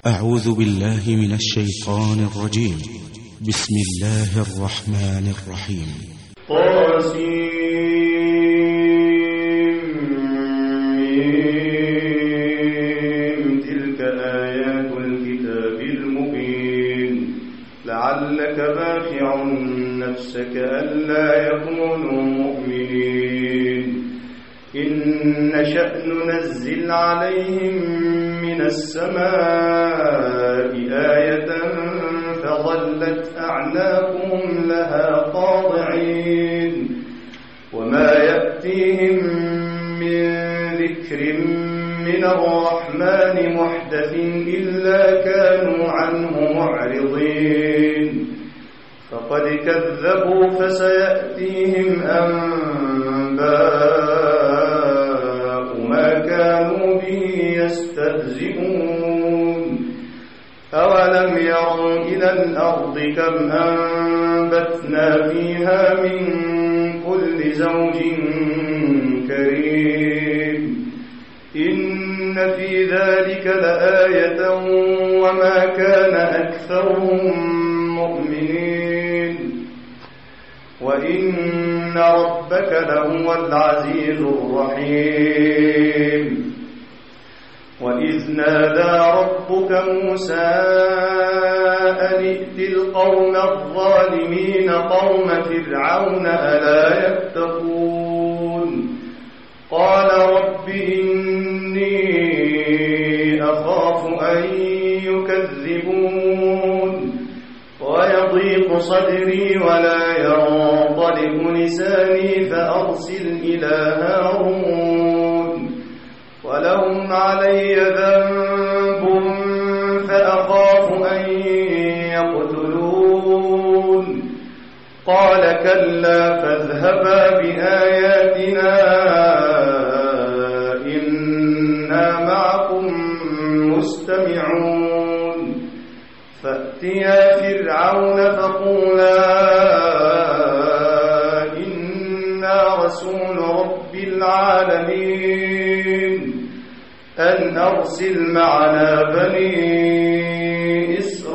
أعوذ بالله من الشيطان الرجيم. بسم الله الرحمن الرحيم. تلك آيات الكتاب المبين لعلك باخع نفسك ألا يكونوا مؤمنين إن نشأ ننزل عليهم من السماء آية فظلت أعناقهم لها خاضعين وما يأتيهم من ذكر من الرحمن محدث إلا كانوا عنه معرضين فقد كذبوا فسيأتيهم أنباء ما كانوا به يستهزئون أولم يروا إلى الأرض كم أنبتنا فيها من كل زوج كريم إن في ذلك لآية وما كان أكثرهم مؤمنين وإن ربك لهو العزيز الرحيم وإذ نادى ربك موسى أن ائت القوم الظالمين قوم فرعون ألا يتقون قال رب إني أخاف أن يكذبون ويضيق صدري ولا ينطلق لساني فأرسل إلى هارون ولهم علي ذنب فأخاف أن يقتلون قال كلا فاذهبا بآياتنا إنا معكم مستمعون فأتيا فرعون فقولا إنا رسول رب العالمين أن أرسل معنا بني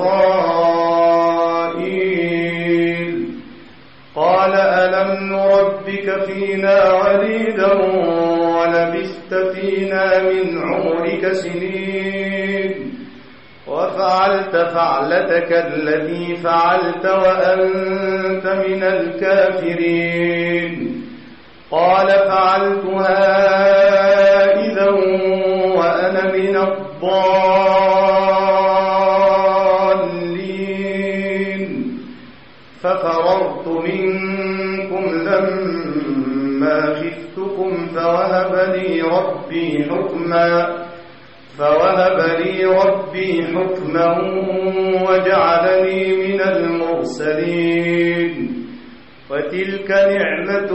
إسرائيل قال ألم نربك فينا وليدا ولبثت فينا من عمرك سنين وفعلت فعلتك التي فعلت وأنت من الكافرين قال فعلتها إذا وأنا من الضالين ففررت منكم لما خفتكم فوهب لي ربي حكما وجعلني من المرسلين وتلك نعمة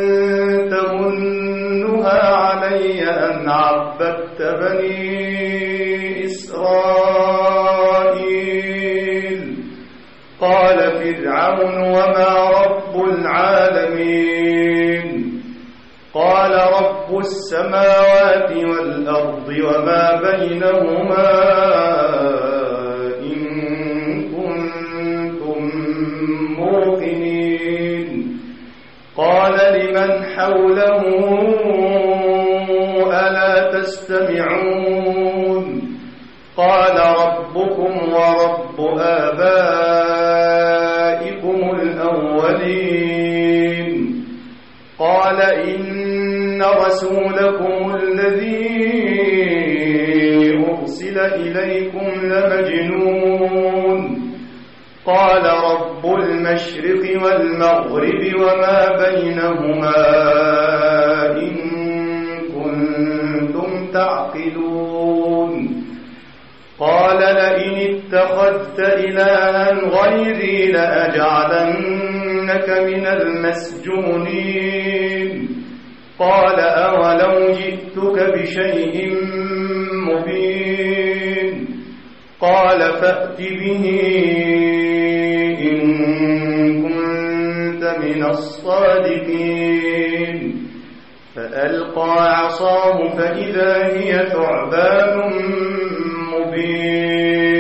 تمنها علي أن عبدت بني إسرائيل قال فرعون وما رب العالمين قال رب السماوات والأرض وما بينهما إن كنتم موقنين قال لمن حوله ألا تستمعون قال ربكم ورب آبائكم الأولين قال إن رسولكم الذي أرسل إليكم لمجنون قال رب المشرق والمغرب وما بينهما إن كنتم تعقلون قال لئن اتخذت إلها غيري لأجعلنك من المسجونين قال أولو جئتك بشيء مبين قال فأت به إن كنت من الصادقين فألقى عصاه فإذا هي ثعبان مبين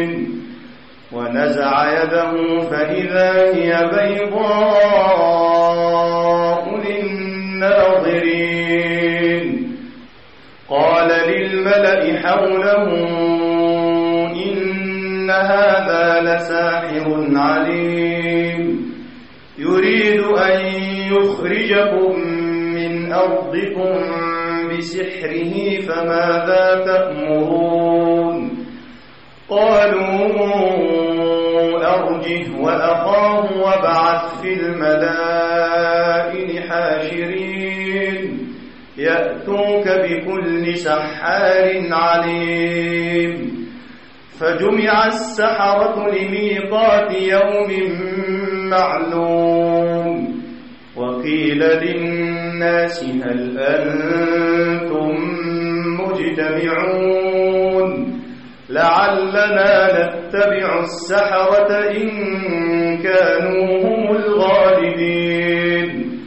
فنزع يده فإذا هي بيضاء للناظرين قال للملأ حوله إن هذا لساحر عليم يريد أن يخرجكم من أرضكم بسحره فماذا تأمرون قالوا أرجه وأخاه وابعث في المدائن حاشرين يأتوك بكل سحار عليم فجمع السحرة لميقات يوم معلوم وقيل للناس هل أنتم مجتمعون لعلنا نتبع السحرة إن كانوا هم الغالبين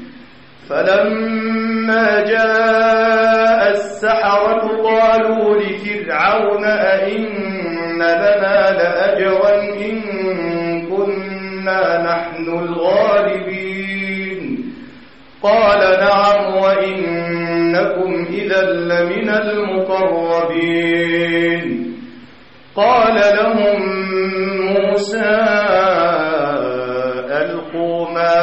فلما جاء السحرة قالوا لفرعون أئن لنا لأجرا إن كنا نحن الغالبين قال نعم وإنكم إذا لمن المقربين قال لهم موسى ألقوا ما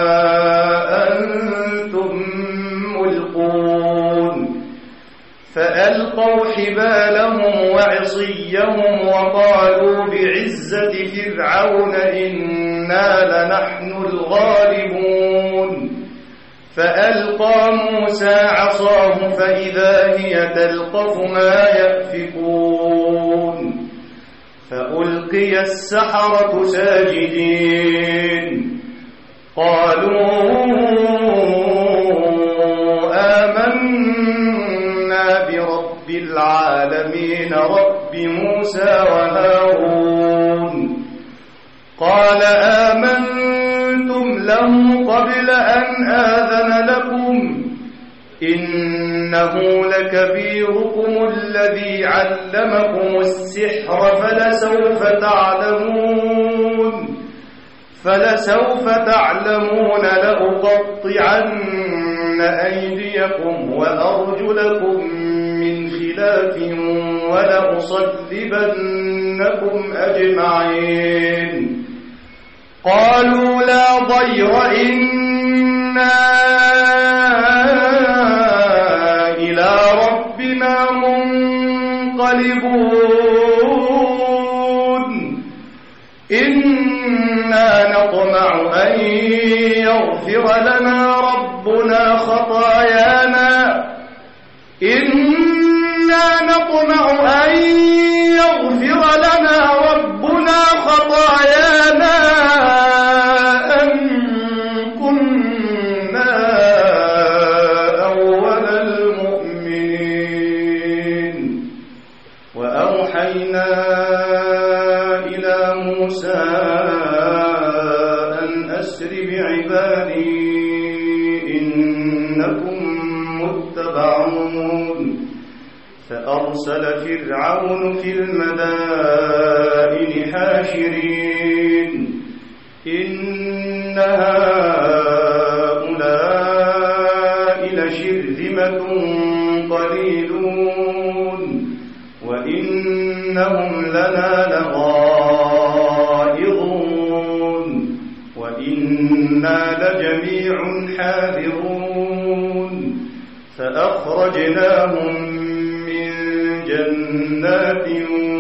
أنتم ملقون فألقوا حبالهم وعصيهم وقالوا بعزة فرعون إنا لنحن الغالبون فألقى موسى عصاه فإذا هي تلقف ما يأفكون فألقي السحرة ساجدين قالوا آمنا برب العالمين رب موسى وهارون قال آمنتم له قبل أن آذن لكم إنه لكبيركم الذي علمكم السحر فلسوف تعلمون لأقطعن أيديكم وأرجلكم من خلاف ولأصلبنكم أجمعين قالوا لا ضير إنا إلى ربنا منقلبون إنا نطمع أن يغفر لنا ربنا خطايانا أن كنا أول المؤمنين وأوحينا إلى موسى أن أسر بعبادي إنكم متبعون فأرسل فرعون في المدائن حاشرين إن هؤلاء لشرذمة قليلون وإنهم لنا لغائظون وإنا لجميع حاذرون فأخرجناهم من جنات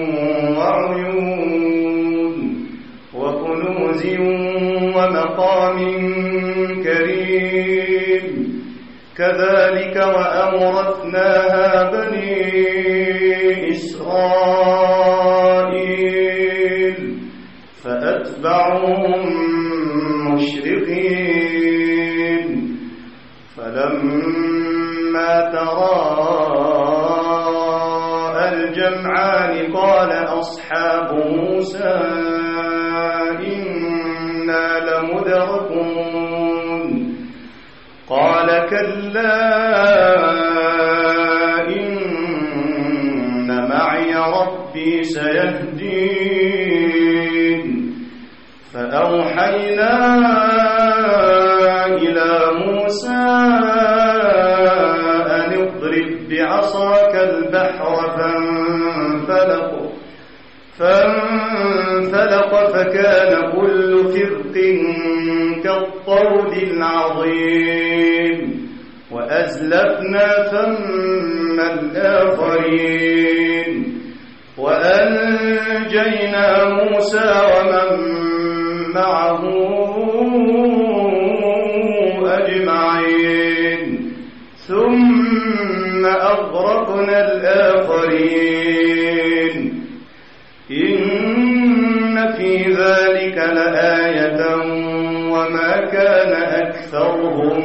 وعيون وكنوز ومقام كريم كذلك وأورثناها بني إسرائيل فأتبعوهم مشرقين فلما تراءى الجمعان قال أصحاب موسى إنا لمدركون قال كلا إن معي ربي سيهدين أوحينا إلى موسى أن اضرب بعصاك البحر فانفلق فكان كل فرق كالطود العظيم وأزلفنا ثم الآخرين وأنجينا موسى ومن معه أجمعين ثم أغرقنا الآخرين إن في ذلك لآية وما كان أكثرهم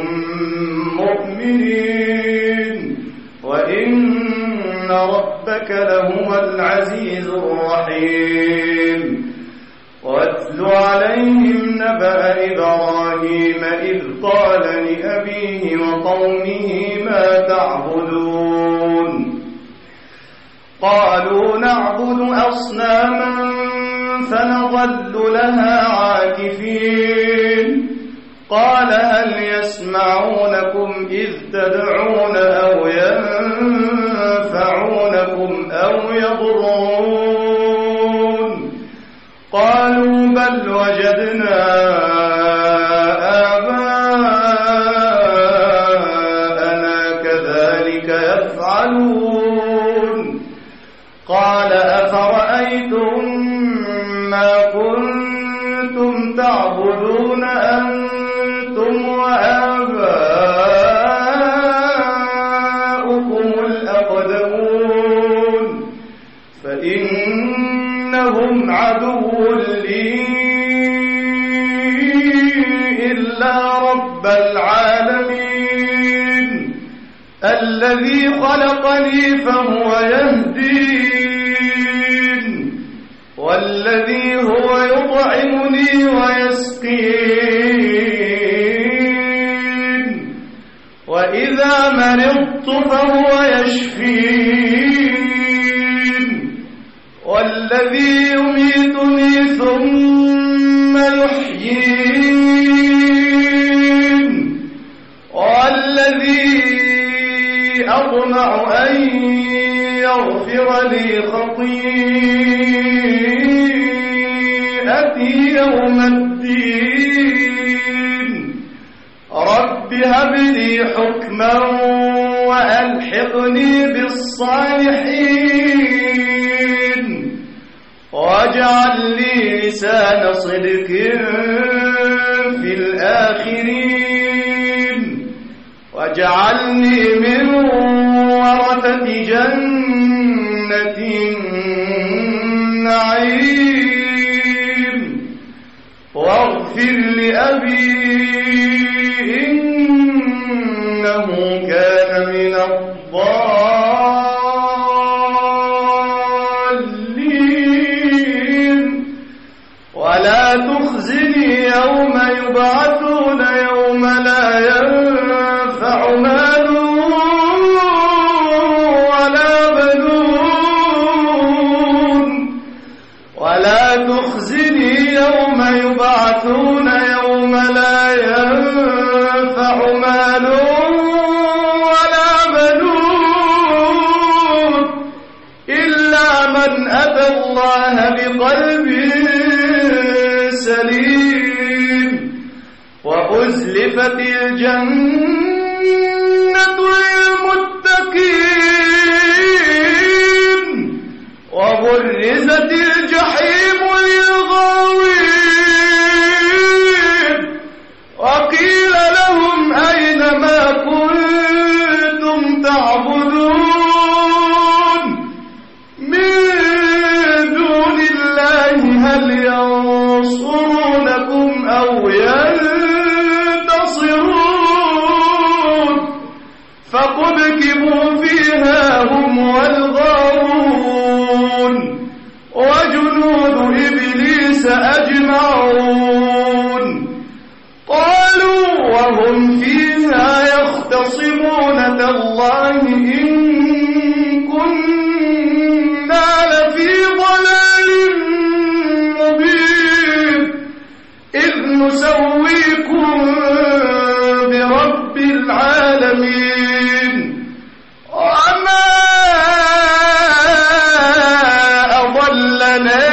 مؤمنين وإن ربك لهو العزيز الرحيم واتل عليهم نبأ إبراهيم إذ قال لأبيه وقومه ما تعبدون قالوا نعبد أصناما فنظل لها عاكفين قال هل يسمعونكم إذ تدعون أو ينفعونكم أو يضرون قالوا بل وجدنا آباءنا كذلك يفعلون قال أفرأيتم ما كنتم تعبدون أنتم وآباؤكم الأقدمون فإنهم عدو لي إلا رب العالمين الذي خلقني فهو يهدين والذي هو يطعمني ويسقين وإذا مرضت فهو يشفين والذي يميتني ثم يحيين والذي أطمع أن يغفر لي خطيئتي يوم الدين رب هب لي حكما وألحقني بالصالحين واجعل لي لسان صدق في الآخرين واجعلني من ورثة جنة النعيم واغفر لأبي إنه كان من الضالين ولا تخزني يوم يبعثون يوم لا ينفع مال ولا بنون ولا تخزني يوم يبعثون يوم لا ينفع مال ولا بنون إلا من أتى الله بقلب سليم وأزلفت الجنة للمتقين وبرزت الجحيم للغاوين وقيل لهم أين ما كنتم تعبدون من دون الله هل ينصرونكم أو ينتصرون فكبكبوا فيها هم والغاوون وجنود إبليس أجمعون قالوا وهم فيها يختصمون تالله إن كنا لفي ضلال مبين إذ نسويكم برب العالمين وما أضلنا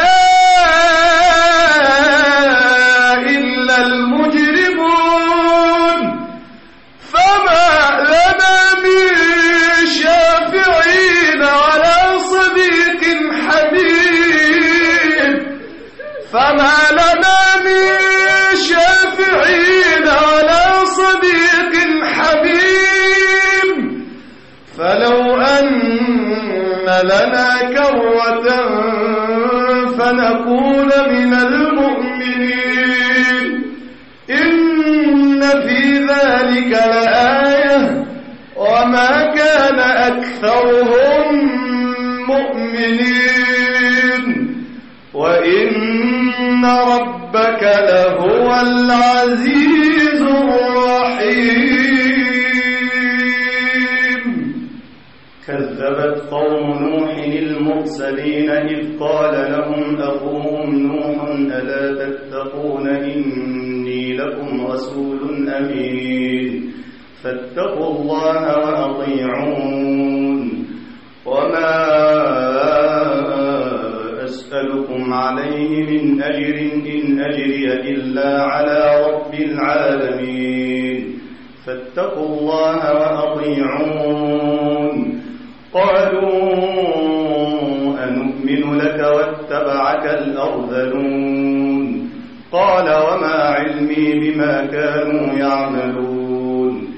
إلا المجرمون فما لنا من شافعين ولا صديق حميم فما لنا من شافعين ولا صديق حميم فلو أن لنا كرة فنكون من المؤمنين إن في ذلك لآية وما كان أكثرهم مؤمنين وإن ربك لهو العزيز الرحيم. كذبت قوم نوح المرسلين إذ قال لهم أخوهم نوح ألا تتقون إني لكم رسول أمين فاتقوا الله وأطيعون وما أسألكم عليه من أجر إن أجري إلا على رب العالمين فاتقوا الله وأطيعون. قالوا أنؤمن لك واتبعك الأرذلون قال وما علمي بما كانوا يعملون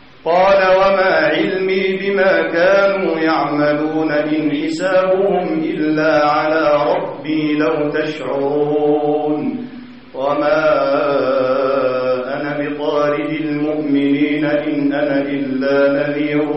إن حسابهم إلا على ربي لو تشعرون وما أنا بطارد المؤمنين إن أنا إلا نذير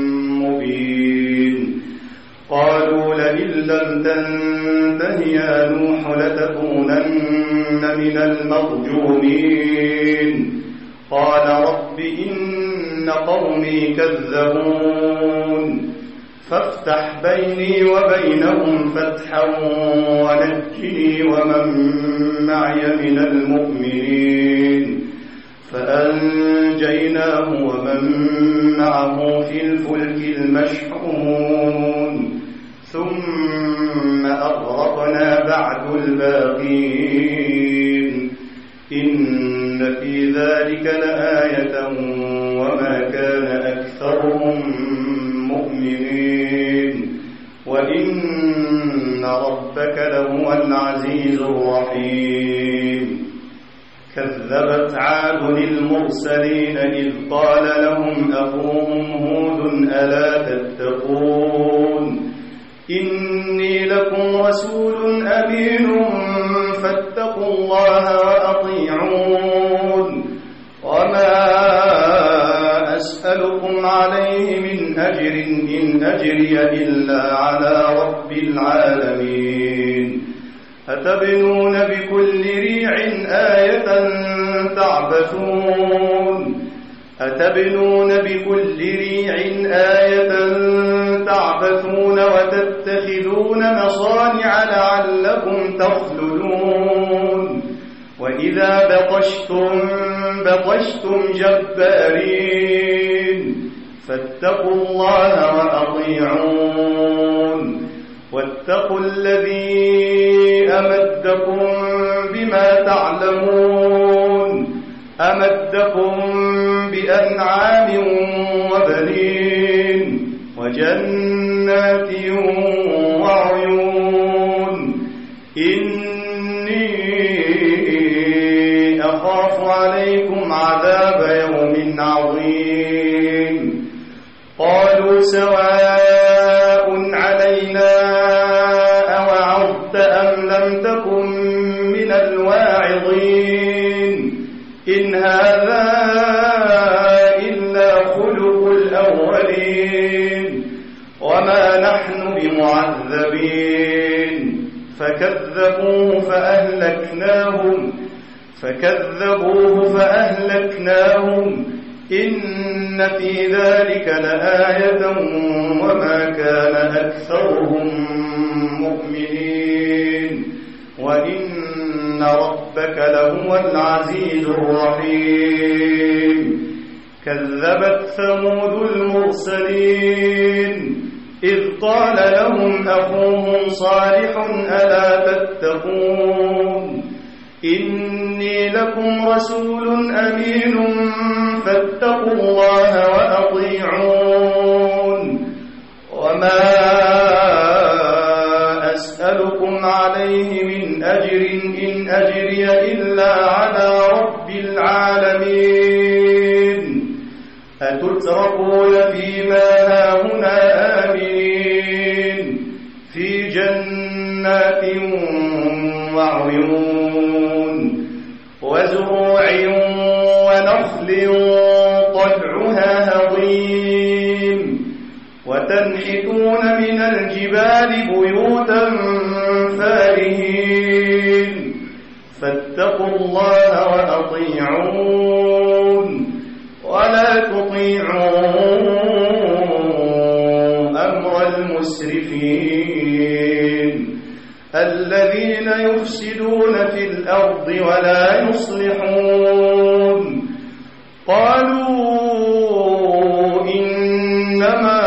مبين. قالوا لئن لم تنته يا نوح لتكونن من المرجومين قال رب إن قومي كذبون فافتح بيني وبينهم فتحا ونجني ومن معي من المؤمنين فأنجيناه ومن معه في الفلك المشحون ثم أغرقنا بعد الباقين إن في ذلك لآية وما كان أكثرهم مؤمنين وإن ربك لهو العزيز الرحيم. كذبت عاد المرسلين إذ قال لهم أخوهم هود ألا تتقون إني لكم رسول أمين فاتقوا الله وأطيعون وما أسألكم عليه من أجر إن أجري إلا على رب العالمين. أتبنون بكل ريع آية تعبثون وتتخذون مصانع لعلكم تخلدون وإذا بطشتم جبارين فاتقوا الله وأطيعون واتقوا الذي أمدكم بما تعلمون أمدكم بأنعام وبنين وجنات وعيون إني أخاف عليكم عذاب يوم عظيم. قالوا سواء علينا أوعظت أم لم تكن من الواعظين إن هذا إلا خلق الأولين وما نحن بمعذبين. فكذبوه فأهلكناهم إن في ذلك لآية وما كان أكثرهم مؤمنين وإن ربك ربك لهو العزيز الرحيم كذبت ثمود المرسلين إذ قال لهم أخوهم صالح ألا تتقون إني لكم رسول أمين فاتقوا الله وأطيعون وما أسألكم عليه من أجر إن أجري إلا على رب العالمين أتتركون فيما هاهنا آمنين في جنات وعيون وزروع ونخل طلعها هضيم وتنحتون من الجبال بيوتا فارهين فاتقوا الله وأطيعون ولا تطيعوا أمر المسرفين الذين يفسدون في الأرض ولا يصلحون قالوا إنما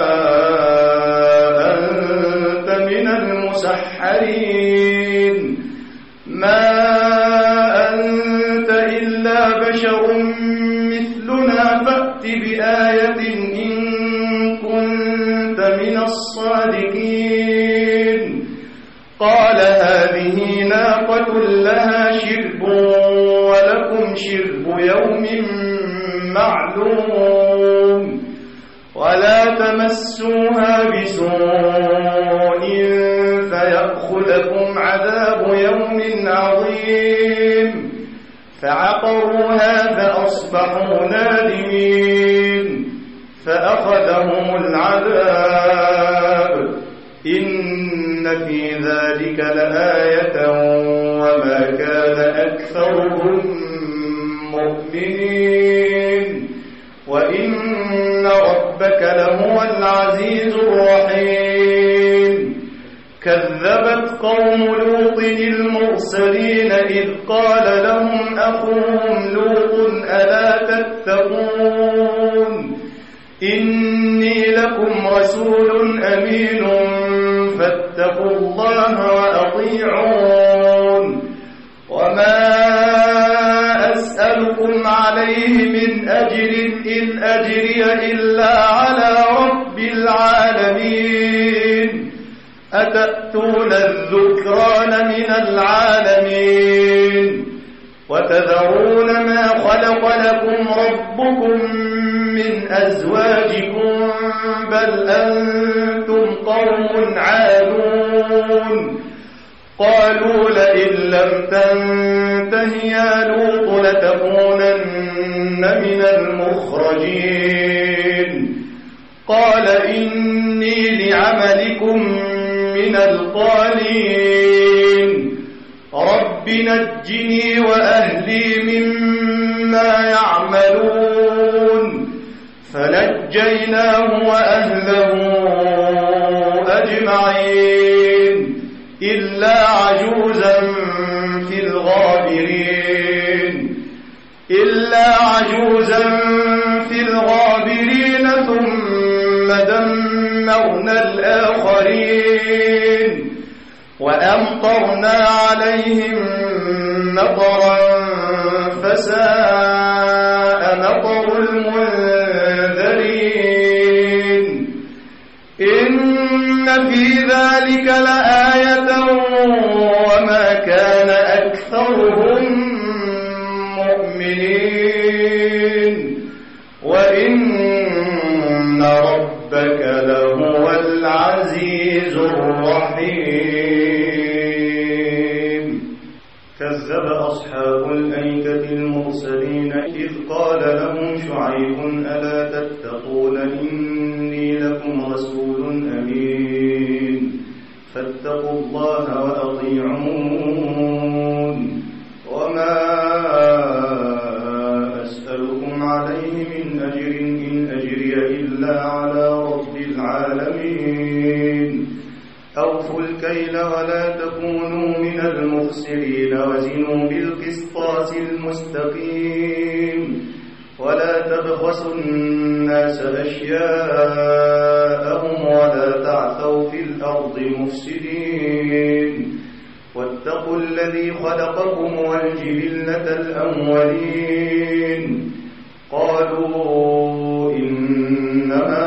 أنت من المسحرين ما أنت إلا بشر مثلنا فأت بآية إن كنت من الصادقين قال هذه ناقة لها شرب ولكم شرب يوم معلوم ولا تمسوها بسوء فيأخذكم عذاب يوم عظيم فعقروها فأصبحوا نادمين فأخذهم العذاب إن في ذلك لآية وما كان أكثرهم مؤمنين وإن ربك لهو العزيز الرحيم كذبت قوم لوط المرسلين إذ قال لهم أخوهم لوط ألا تتقون إني لكم رسول أمين فاتقوا الله وأطيعون وما أسألكم عليه من أجر إن أجري إلا على رب العالمين أتأتون الذكران من العالمين وتذرون ما خلق لكم ربكم من أزواجكم بل أنتم قوم عادون قالوا لئن لم تنته يا لوط لتكونن من المخرجين قال إني لعملكم من القالين رب نجني وأهلي مما يعملون فنجيناه وأهله أجمعين إلا عجوزا في الغابرين ثم دمرنا الآخرين وأمطرنا عليهم مطرا فساء مطر المنذرين إن في ذلك لآية وما كان أكثرهم مؤمنين وإن ربك لهو العزيز الرحيم كذب أصحاب الأيكة المرسلين إذ قال لهم شعيب ألا تتقون إني لكم رسول أمين فاتقوا الله وأطيعون وما أسألكم عليه من أجر إن أجري إلا على رب العالمين أوفوا الكيل ولا تكونوا من المخسرين وزنوا بالقسطاس المستقيم ولا تبخسوا الناس أشياءهم ولا تعثوا في الأرض مفسدين واتقوا الذي خلقكم والجبلة الأولين قالوا إنما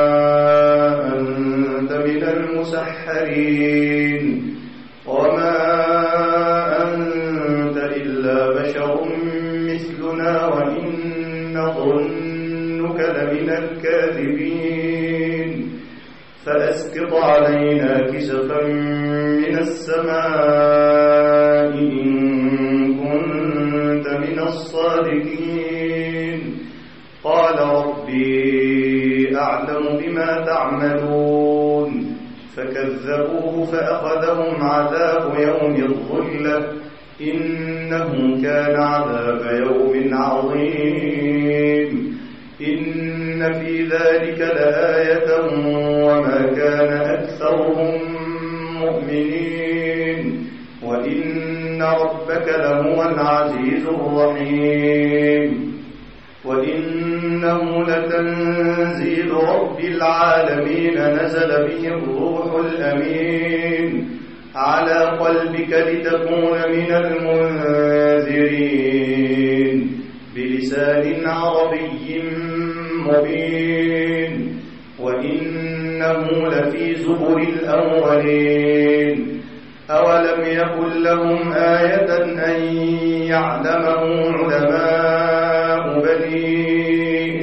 أنت من المسحرين وما أنت إلا بشر مثلنا وإن نظنك لمن الكاذبين فأسقط علينا كسفا من السماء إن كنت من الصادقين قال ربي أعلم بما تعملون فكذبوه فأخذهم عذاب يوم الظلة إنه كان عذاب يوم عظيم إن في ذلك لآية وما كان أكثرهم مؤمنين وإن ربك لهو العزيز الرحيم وإنه لتنزيل رب العالمين نزل به الروح الأمين على قلبك لتكون من المنذرين بلسان عربي مبين وإنه لفي زبر الأولين أولم يكن لهم آية أن يعلمه علماء بني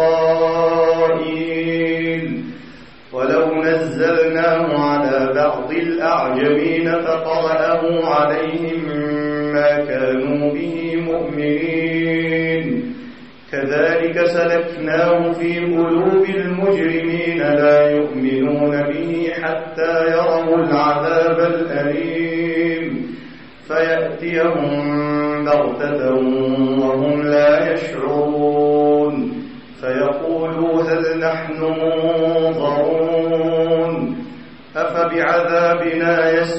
إسرائيل ولو نزلناه على بعض الأعجمين فقرأه عليهم ما كانوا به مؤمنين كذلك سلكناه في قلوب المجرمين لا يؤمنون به حتى يروا العذاب الأليم فيأتيهم بغتة وهم لا يشعرون فيقولوا هل نحن منظرون أفبعذابنا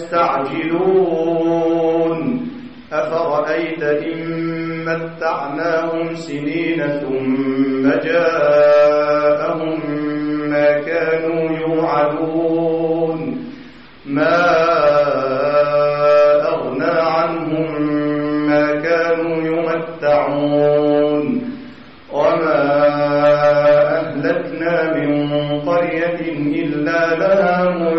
يستعجلون أفرأيت إن متعناهم سنين ثم جاءهم ما كانوا يوعدون ما أغنى عنهم ما كانوا يمتعون وما أهلكنا من قرية إلا لها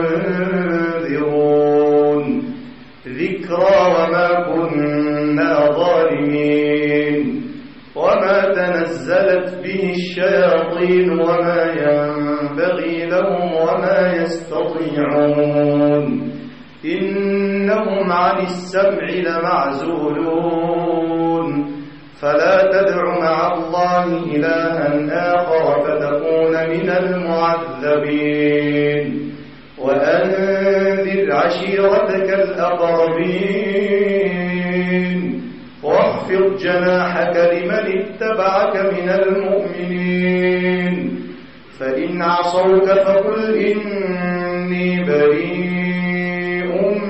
منذرون ذكرى وما كنا ظالمين وما تنزلت به الشياطين وما ينبغي لهم وما يستطيعون إنهم عن السمع لمعزولون فلا تدع مع الله إلها آخر فتكون من المعذبين وأنذر عشيرتك الأقربين واخفض جناحك لمن اتبعك من المؤمنين فإن عصوك فقل إني بريء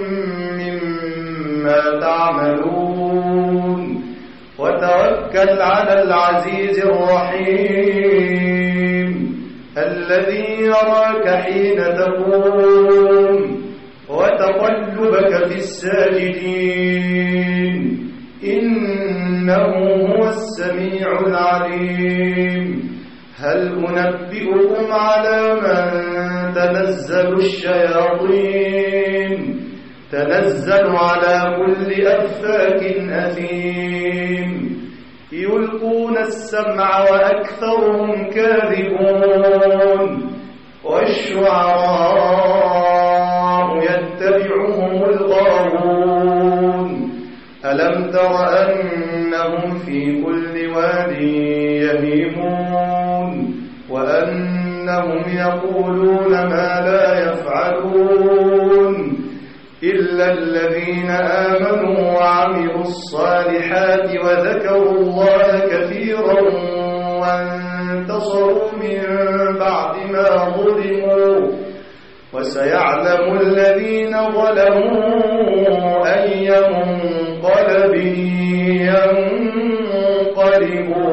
مما تعملون وتوكل على العزيز الرحيم الذي يراك حين تقوم وتقلبك في الساجدين إنه هو السميع العليم هل أنبئكم على من تنزل الشياطين تنزل على كل أفاك أثيم يلقون السمع وأكثرهم كاذبون والشعراء يتبعهم الغاوون ألم تر أنهم في كل واد يهيمون وأنهم يقولون ما لا يفعلون إلا الذين آمنوا وعملوا الصالحات وذكروا الله كثيرا وانتصروا من بعد ما ظلموا وسيعلم الذين ظلموا أي منقلب ينقلبون